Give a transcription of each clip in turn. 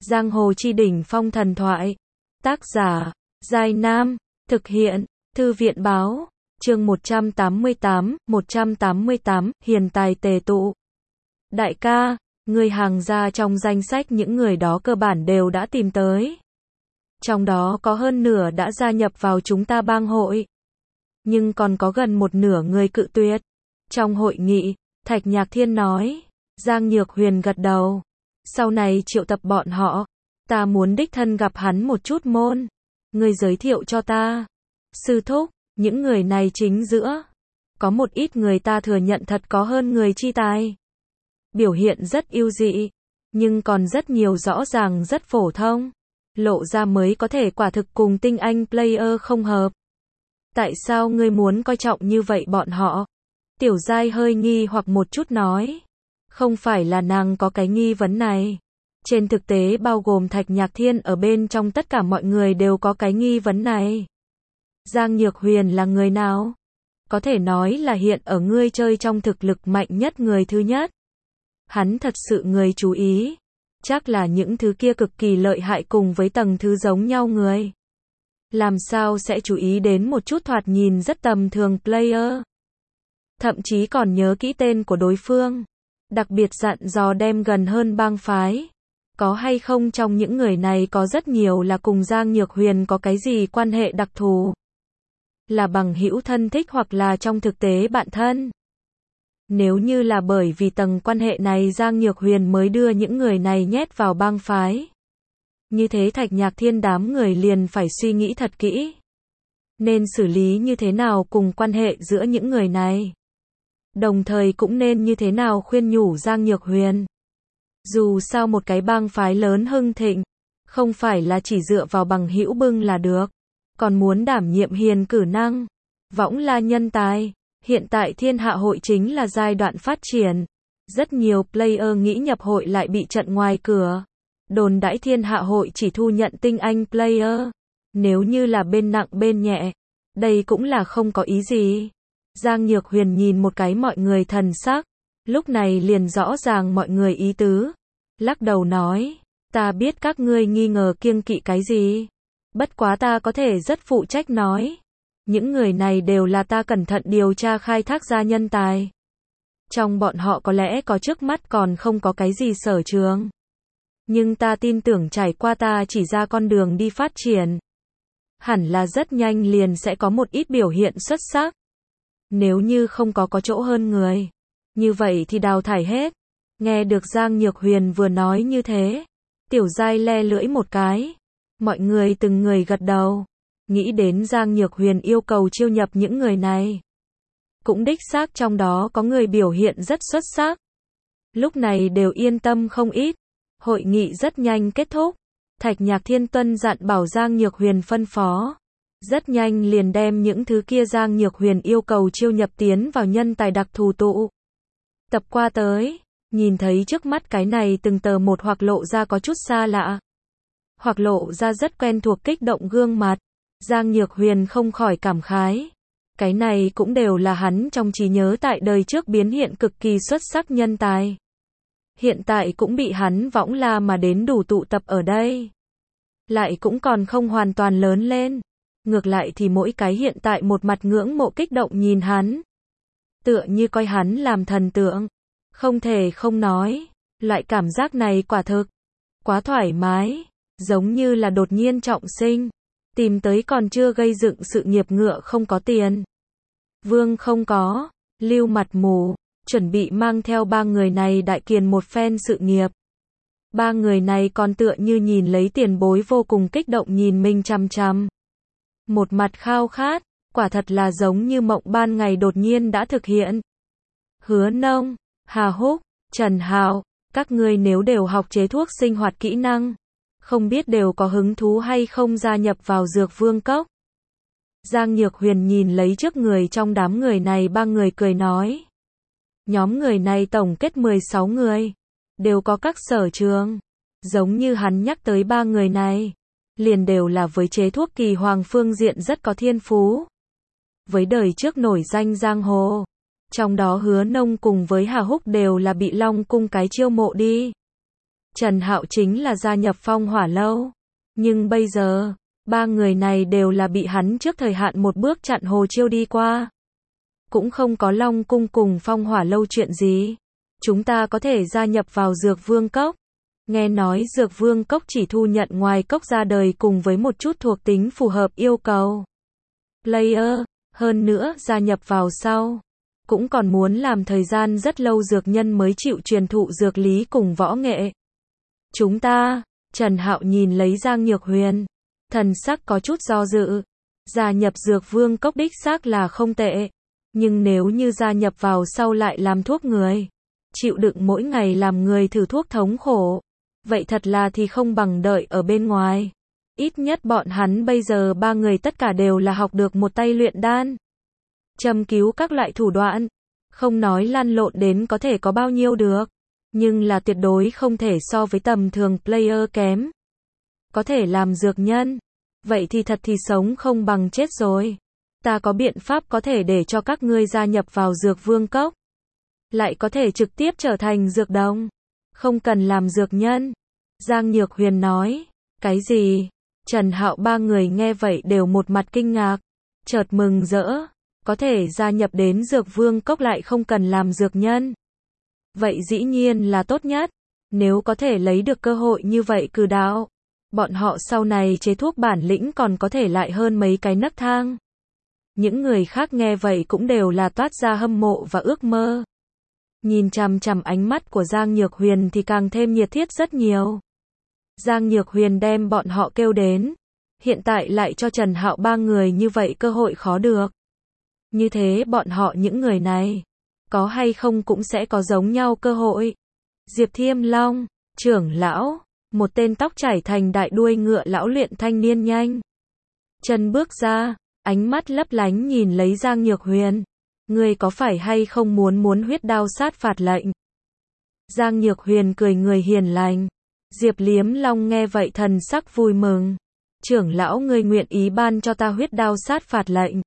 Giang hồ chi đỉnh phong thần thoại. Tác giả, Giai Nam. Thực hiện, Thư viện báo. Chương 188, hiền tài tề tụ. Đại ca, người hàng ra trong danh sách những người đó cơ bản đều đã tìm tới. Trong đó có hơn nửa đã gia nhập vào chúng ta bang hội. Nhưng còn có gần một nửa người cự tuyệt. Trong hội nghị, Thạch Nhạc Thiên nói. Giang Nhược Huyền gật đầu. Sau này triệu tập bọn họ. Ta muốn đích thân gặp hắn một chút môn. Người giới thiệu cho ta. Sư thúc, những người này chính giữa. Có một ít người ta thừa nhận thật có hơn người chi tài. Biểu hiện rất ưu dị. Nhưng còn rất nhiều rõ ràng rất phổ thông. Lộ ra mới có thể quả thực cùng tinh anh player không hợp. Tại sao ngươi muốn coi trọng như vậy bọn họ? Tiểu Giai hơi nghi hoặc một chút nói. Không phải là nàng có cái nghi vấn này. Trên thực tế bao gồm Thạch Nhạc Thiên ở bên trong tất cả mọi người đều có cái nghi vấn này. Giang Nhược Huyền là người nào? Có thể nói là hiện ở ngươi chơi trong thực lực mạnh nhất người thứ nhất. Hắn thật sự người chú ý. Chắc là những thứ kia cực kỳ lợi hại cùng với tầng thứ giống nhau người. Làm sao sẽ chú ý đến một chút thoạt nhìn rất tầm thường player. Thậm chí còn nhớ kỹ tên của đối phương. Đặc biệt dặn dò đem gần hơn bang phái. Có hay không trong những người này có rất nhiều là cùng Giang Nhược Huyền có cái gì quan hệ đặc thù. Là bằng hữu thân thích hoặc là trong thực tế bạn thân. Nếu như là bởi vì tầng quan hệ này Giang Nhược Huyền mới đưa những người này nhét vào bang phái. Như thế Thạch Nhạc Thiên đám người liền phải suy nghĩ thật kỹ. Nên xử lý như thế nào cùng quan hệ giữa những người này. Đồng thời cũng nên như thế nào khuyên nhủ Giang Nhược Huyền. Dù sao một cái bang phái lớn hưng thịnh, không phải là chỉ dựa vào bằng hữu bưng là được. Còn muốn đảm nhiệm hiền cử năng, võng la nhân tài. Hiện tại Thiên Hạ hội chính là giai đoạn phát triển. Rất nhiều player nghĩ nhập hội lại bị chặn ngoài cửa. Đồn đãi Thiên Hạ hội chỉ thu nhận tinh anh player. Nếu như là bên nặng bên nhẹ, đây cũng là không có ý gì. Giang Nhược Huyền nhìn một cái mọi người thần sắc. Lúc này liền rõ ràng mọi người ý tứ. Lắc đầu nói, ta biết các ngươi nghi ngờ kiêng kỵ cái gì. Bất quá ta có thể rất phụ trách nói. Những người này đều là ta cẩn thận điều tra khai thác ra nhân tài. Trong bọn họ có lẽ có trước mắt còn không có cái gì sở trường. Nhưng ta tin tưởng trải qua ta chỉ ra con đường đi phát triển. Hẳn là rất nhanh liền sẽ có một ít biểu hiện xuất sắc. Nếu như không có chỗ hơn người. Như vậy thì đào thải hết. Nghe được Giang Nhược Huyền vừa nói như thế. Tiểu Giai le lưỡi một cái. Mọi người từng người gật đầu. Nghĩ đến Giang Nhược Huyền yêu cầu chiêu nhập những người này. Cũng đích xác trong đó có người biểu hiện rất xuất sắc. Lúc này đều yên tâm không ít. Hội nghị rất nhanh kết thúc. Thạch Nhạc Thiên tuân dặn bảo Giang Nhược Huyền phân phó. Rất nhanh liền đem những thứ kia Giang Nhược Huyền yêu cầu chiêu nhập tiến vào nhân tài đặc thù tụ. Tập qua tới. Nhìn thấy trước mắt cái này từng tờ một hoặc lộ ra có chút xa lạ. Hoặc lộ ra rất quen thuộc kích động gương mặt. Giang Nhược Huyền không khỏi cảm khái. Cái này cũng đều là hắn trong trí nhớ tại đời trước biến hiện cực kỳ xuất sắc nhân tài. Hiện tại cũng bị hắn võng la mà đến đủ tụ tập ở đây. Lại cũng còn không hoàn toàn lớn lên. Ngược lại thì mỗi cái hiện tại một mặt ngưỡng mộ kích động nhìn hắn. Tựa như coi hắn làm thần tượng. Không thể không nói. Loại cảm giác này quả thực. Quá thoải mái. Giống như là đột nhiên trọng sinh. Tìm tới còn chưa gây dựng sự nghiệp ngựa không có tiền. Vương không có. Lưu mặt mù. Chuẩn bị mang theo ba người này đại kiền một phen sự nghiệp. Ba người này còn tựa như nhìn lấy tiền bối vô cùng kích động nhìn mình chằm chằm. Một mặt khao khát. Quả thật là giống như mộng ban ngày đột nhiên đã thực hiện. Hứa Nông, Hà Húc, Trần Hạo, các ngươi nếu đều học chế thuốc sinh hoạt kỹ năng, không biết đều có hứng thú hay không gia nhập vào Dược Vương Cốc. Giang Nhược Huyền nhìn lấy trước người trong đám người này ba người cười nói. Nhóm người này tổng kết 16 người, đều có các sở trường. Giống như hắn nhắc tới ba người này, liền đều là với chế thuốc kỳ hoàng phương diện rất có thiên phú. Với đời trước nổi danh giang hồ. Trong đó Hứa Nông cùng với Hà Húc đều là bị Long cung cái chiêu mộ đi. Trần Hạo chính là gia nhập Phong Hỏa Lâu. Nhưng bây giờ, ba người này đều là bị hắn trước thời hạn một bước chặn Hồ Chiêu đi qua. Cũng không có Long Cung cùng Phong Hỏa Lâu chuyện gì. Chúng ta có thể gia nhập vào Dược Vương Cốc. Nghe nói Dược Vương Cốc chỉ thu nhận ngoài cốc ra đời cùng với một chút thuộc tính phù hợp yêu cầu player, hơn nữa gia nhập vào sau. Cũng còn muốn làm thời gian rất lâu dược nhân mới chịu truyền thụ dược lý cùng võ nghệ. Chúng ta, Trần Hạo nhìn lấy Giang Nhược Huyền, thần sắc có chút do dự. Gia nhập Dược Vương Cốc đích xác là không tệ. Nhưng nếu như gia nhập vào sau lại làm thuốc người, chịu đựng mỗi ngày làm người thử thuốc thống khổ, vậy thật là thì không bằng đợi ở bên ngoài. Ít nhất bọn hắn bây giờ ba người tất cả đều là học được một tay luyện đan, châm cứu các loại thủ đoạn, không nói lăn lộn đến có thể có bao nhiêu được, nhưng là tuyệt đối không thể so với tầm thường player kém. Có thể làm dược nhân, vậy thì thật thì sống không bằng chết rồi. Ta có biện pháp có thể để cho các ngươi gia nhập vào Dược Vương Cốc, lại có thể trực tiếp trở thành dược đồng, không cần làm dược nhân. Giang Nhược Huyền nói. Cái gì? Trần Hạo ba người nghe vậy đều một mặt kinh ngạc, chợt mừng rỡ, có thể gia nhập đến Dược Vương Cốc lại không cần làm dược nhân. Vậy dĩ nhiên là tốt nhất, nếu có thể lấy được cơ hội như vậy cử đạo, bọn họ sau này chế thuốc bản lĩnh còn có thể lại hơn mấy cái nấc thang. Những người khác nghe vậy cũng đều là toát ra hâm mộ và ước mơ. Nhìn chằm chằm ánh mắt của Giang Nhược Huyền thì càng thêm nhiệt thiết rất nhiều. Giang Nhược Huyền đem bọn họ kêu đến, hiện tại lại cho Trần Hạo ba người như vậy cơ hội khó được. Như thế bọn họ những người này, có hay không cũng sẽ có giống nhau cơ hội. Diệp Thiêm Long, trưởng lão, một tên tóc chảy thành đại đuôi ngựa lão luyện thanh niên nhanh chân bước ra, ánh mắt lấp lánh nhìn lấy Giang Nhược Huyền. Ngươi có phải hay không muốn huyết đao sát phạt lệnh? Giang Nhược Huyền cười người hiền lành. Diệp Liếm Long nghe vậy thần sắc vui mừng. Trưởng lão ngươi nguyện ý ban cho ta huyết đao sát phạt lệnh.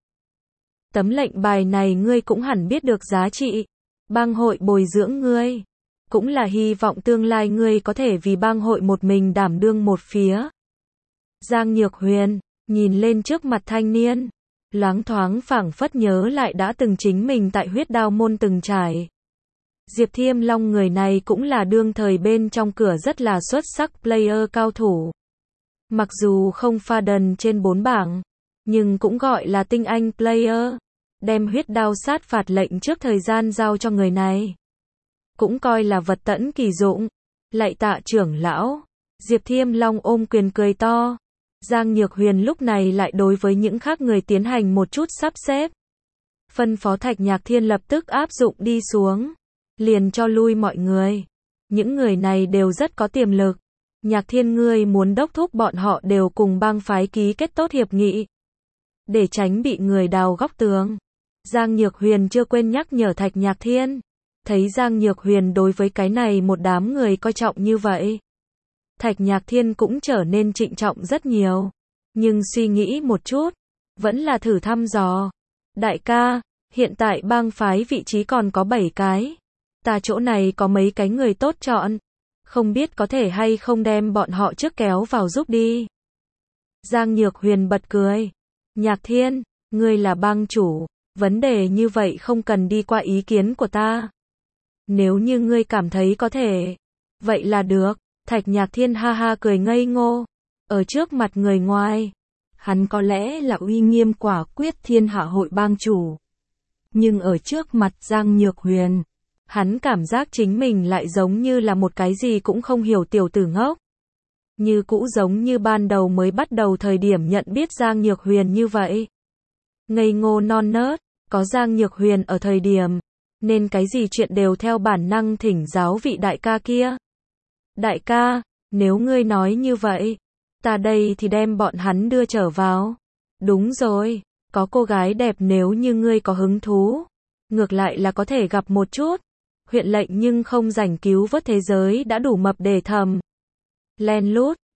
Tấm lệnh bài này ngươi cũng hẳn biết được giá trị. Bang hội bồi dưỡng ngươi, cũng là hy vọng tương lai ngươi có thể vì bang hội một mình đảm đương một phía. Giang Nhược Huyền nhìn lên trước mặt thanh niên, loáng thoáng phảng phất nhớ lại đã từng chính mình tại huyết đao môn từng trải. Diệp Thiêm Long người này cũng là đương thời bên trong cửa rất là xuất sắc player cao thủ. Mặc dù không pha đần trên 4 bảng, nhưng cũng gọi là tinh anh player. Đem huyết đao sát phạt lệnh trước thời gian giao cho người này, cũng coi là vật tẫn kỳ dụng. Lạy tạ trưởng lão. Diệp Thiêm Long ôm quyền cười to. Giang Nhược Huyền lúc này lại đối với những khác người tiến hành một chút sắp xếp. Phân phó Thạch Nhạc Thiên lập tức áp dụng đi xuống, liền cho lui mọi người. Những người này đều rất có tiềm lực. Nhạc Thiên ngươi muốn đốc thúc bọn họ đều cùng bang phái ký kết tốt hiệp nghị, để tránh bị người đào góc tường. Giang Nhược Huyền chưa quên nhắc nhở Thạch Nhạc Thiên. Thấy Giang Nhược Huyền đối với cái này một đám người coi trọng như vậy, Thạch Nhạc Thiên cũng trở nên trịnh trọng rất nhiều. Nhưng suy nghĩ một chút, vẫn là thử thăm dò. Đại ca, hiện tại bang phái vị trí còn có 7 cái. Ta chỗ này có mấy cái người tốt chọn. Không biết có thể hay không đem bọn họ trước kéo vào giúp đi. Giang Nhược Huyền bật cười. Nhạc Thiên, ngươi là bang chủ, vấn đề như vậy không cần đi qua ý kiến của ta. Nếu như ngươi cảm thấy có thể, vậy là được. Thạch Nhạc Thiên ha ha cười ngây ngô. Ở trước mặt người ngoài, hắn có lẽ là uy nghiêm quả quyết thiên hạ hội bang chủ. Nhưng ở trước mặt Giang Nhược Huyền, hắn cảm giác chính mình lại giống như là một cái gì cũng không hiểu tiểu tử ngốc. Như cũ giống như ban đầu mới bắt đầu thời điểm nhận biết Giang Nhược Huyền như vậy. Ngây ngô non nớt, có Giang Nhược Huyền ở thời điểm, nên cái gì chuyện đều theo bản năng thỉnh giáo vị đại ca kia. Đại ca, nếu ngươi nói như vậy, ta đây thì đem bọn hắn đưa trở vào. Đúng rồi, có cô gái đẹp nếu như ngươi có hứng thú, ngược lại là có thể gặp một chút. Huyện lệnh nhưng không rảnh cứu vớt thế giới đã đủ mập để thầm. Len lút,